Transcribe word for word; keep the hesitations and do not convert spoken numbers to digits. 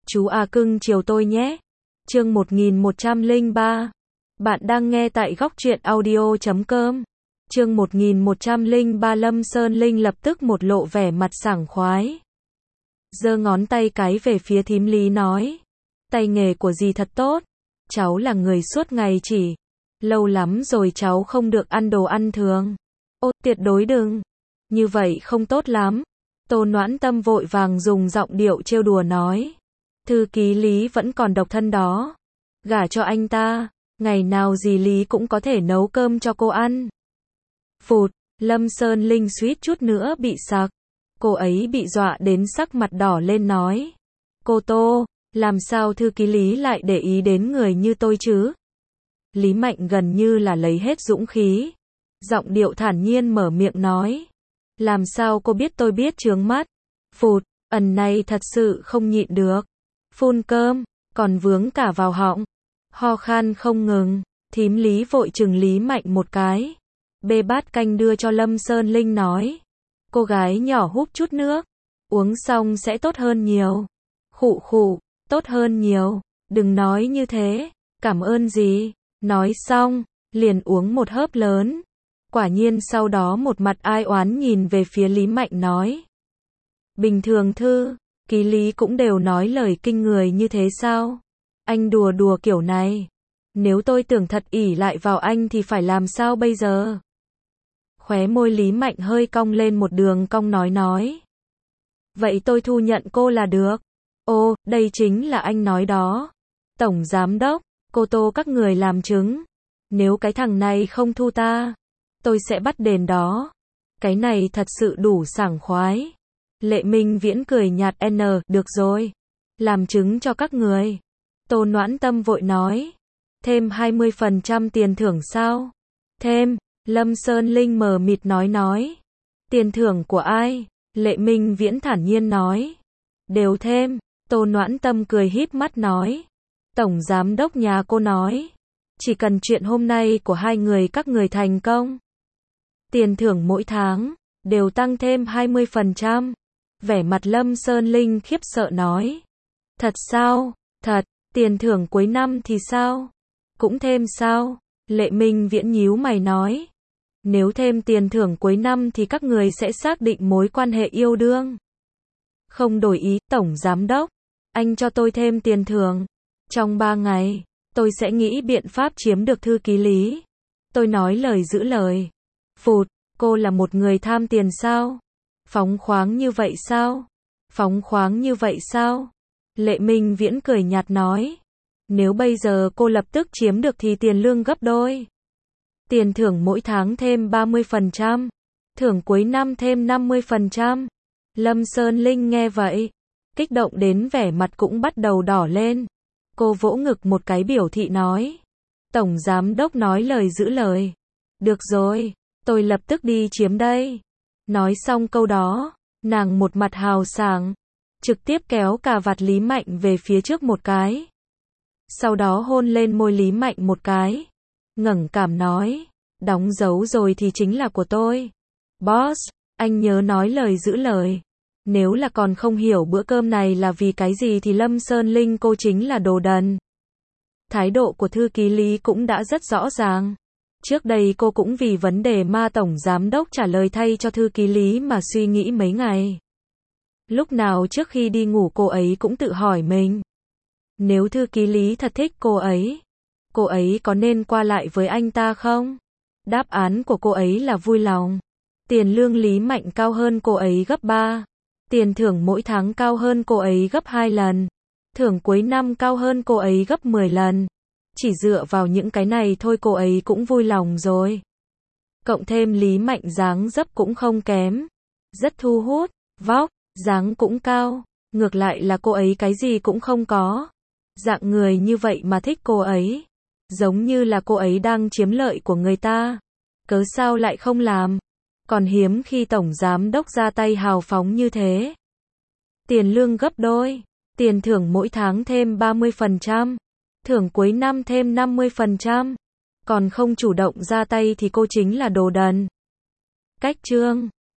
Chú A cưng chiều tôi nhé. Chương một nghìn một trăm lẻ ba. Bạn đang nghe tại góc truyện audio chấm com. Chương một nghìn một trăm lẻ ba. Lâm Sơn Linh lập tức một lộ vẻ mặt sảng khoái. Giơ ngón tay cái về phía thím Lý nói. Tay nghề của dì thật tốt. Cháu là người suốt ngày chỉ. Lâu lắm rồi cháu không được ăn đồ ăn thường. Ô, tuyệt đối đừng. Như vậy không tốt lắm. Tô Noãn Tâm vội vàng dùng giọng điệu trêu đùa nói. Thư ký Lý vẫn còn độc thân đó. Gả cho anh ta, ngày nào dì Lý cũng có thể nấu cơm cho cô ăn. Phụt, Lâm Sơn Linh suýt chút nữa bị sặc. Cô ấy bị dọa đến sắc mặt đỏ lên nói. Cô Tô, làm sao thư ký Lý lại để ý đến người như tôi chứ? Lý Mạnh gần như là lấy hết dũng khí. Giọng điệu thản nhiên mở miệng nói. Làm sao cô biết tôi biết chướng mắt? Phụt, ẩn này thật sự không nhịn được. Phun cơm, còn vướng cả vào họng. Ho khan không ngừng, thím Lý vội chừng Lý Mạnh một cái. Bê bát canh đưa cho Lâm Sơn Linh nói. Cô gái nhỏ húp chút nước. Uống xong sẽ tốt hơn nhiều. Khụ khụ, tốt hơn nhiều. Đừng nói như thế. Cảm ơn gì. Nói xong, liền uống một hớp lớn. Quả nhiên sau đó một mặt ai oán nhìn về phía Lý Mạnh nói. Bình thường thư ký Lý cũng đều nói lời kinh người như thế sao? Anh đùa đùa kiểu này. Nếu tôi tưởng thật ỷ lại vào anh thì phải làm sao bây giờ? Khóe môi Lý Mạnh hơi cong lên một đường cong nói nói. Vậy tôi thu nhận cô là được. Ô, đây chính là anh nói đó. Tổng giám đốc, cô Tô các người làm chứng. Nếu cái thằng này không thu ta, tôi sẽ bắt đền đó. Cái này thật sự đủ sảng khoái. Lệ Minh Viễn cười nhạt n, được rồi. Làm chứng cho các người. Tô Noãn Tâm vội nói. Thêm hai mươi phần trăm tiền thưởng sao? Thêm, Lâm Sơn Linh mờ mịt nói nói. Tiền thưởng của ai? Lệ Minh Viễn thản nhiên nói. Đều thêm, Tô Noãn Tâm cười híp mắt nói. Tổng giám đốc nhà cô nói. Chỉ cần chuyện hôm nay của hai người các người thành công. Tiền thưởng mỗi tháng, đều tăng thêm hai mươi phần trăm. Vẻ mặt Lâm Sơn Linh khiếp sợ nói. Thật sao? Thật, tiền thưởng cuối năm thì sao? Cũng thêm sao? Lệ Minh Viễn nhíu mày nói. Nếu thêm tiền thưởng cuối năm thì các người sẽ xác định mối quan hệ yêu đương. Không đổi ý, Tổng Giám Đốc. Anh cho tôi thêm tiền thưởng. Trong ba ngày, tôi sẽ nghĩ biện pháp chiếm được thư ký Lý. Tôi nói lời giữ lời. Phụt, cô là một người tham tiền sao? Phóng khoáng như vậy sao? Phóng khoáng như vậy sao? Lệ Minh Viễn cười nhạt nói. Nếu bây giờ cô lập tức chiếm được thì tiền lương gấp đôi. Tiền thưởng mỗi tháng thêm ba mươi phần trăm. Thưởng cuối năm thêm năm mươi phần trăm. Lâm Sơn Linh nghe vậy. Kích động đến vẻ mặt cũng bắt đầu đỏ lên. Cô vỗ ngực một cái biểu thị nói. Tổng Giám Đốc nói lời giữ lời. Được rồi, tôi lập tức đi chiếm đây. Nói xong câu đó, nàng một mặt hào sảng, trực tiếp kéo cà vạt Lý Mạnh về phía trước một cái. Sau đó hôn lên môi Lý Mạnh một cái. Ngẩng cảm nói, đóng dấu rồi thì chính là của tôi. Boss, anh nhớ nói lời giữ lời. Nếu là còn không hiểu bữa cơm này là vì cái gì thì Lâm Sơn Linh cô chính là đồ đần. Thái độ của thư ký Lý cũng đã rất rõ ràng. Trước đây cô cũng vì vấn đề ma tổng giám đốc trả lời thay cho thư ký Lý mà suy nghĩ mấy ngày. Lúc nào trước khi đi ngủ cô ấy cũng tự hỏi mình. Nếu thư ký Lý thật thích cô ấy, cô ấy có nên qua lại với anh ta không? Đáp án của cô ấy là vui lòng. Tiền lương Lý Mạnh cao hơn cô ấy gấp ba. Tiền thưởng mỗi tháng cao hơn cô ấy gấp hai lần. Thưởng cuối năm cao hơn cô ấy gấp mười lần. Chỉ dựa vào những cái này thôi cô ấy cũng vui lòng rồi. Cộng thêm Lý Mạnh dáng dấp cũng không kém. Rất thu hút, vóc, dáng cũng cao. Ngược lại là cô ấy cái gì cũng không có. Dạng người như vậy mà thích cô ấy. Giống như là cô ấy đang chiếm lợi của người ta. Cớ sao lại không làm. Còn hiếm khi tổng giám đốc ra tay hào phóng như thế. Tiền lương gấp đôi. Tiền thưởng mỗi tháng thêm ba mươi phần trăm. Thưởng cuối năm thêm năm mươi phần trăm. Còn không chủ động ra tay thì cô chính là đồ đần. Cách chương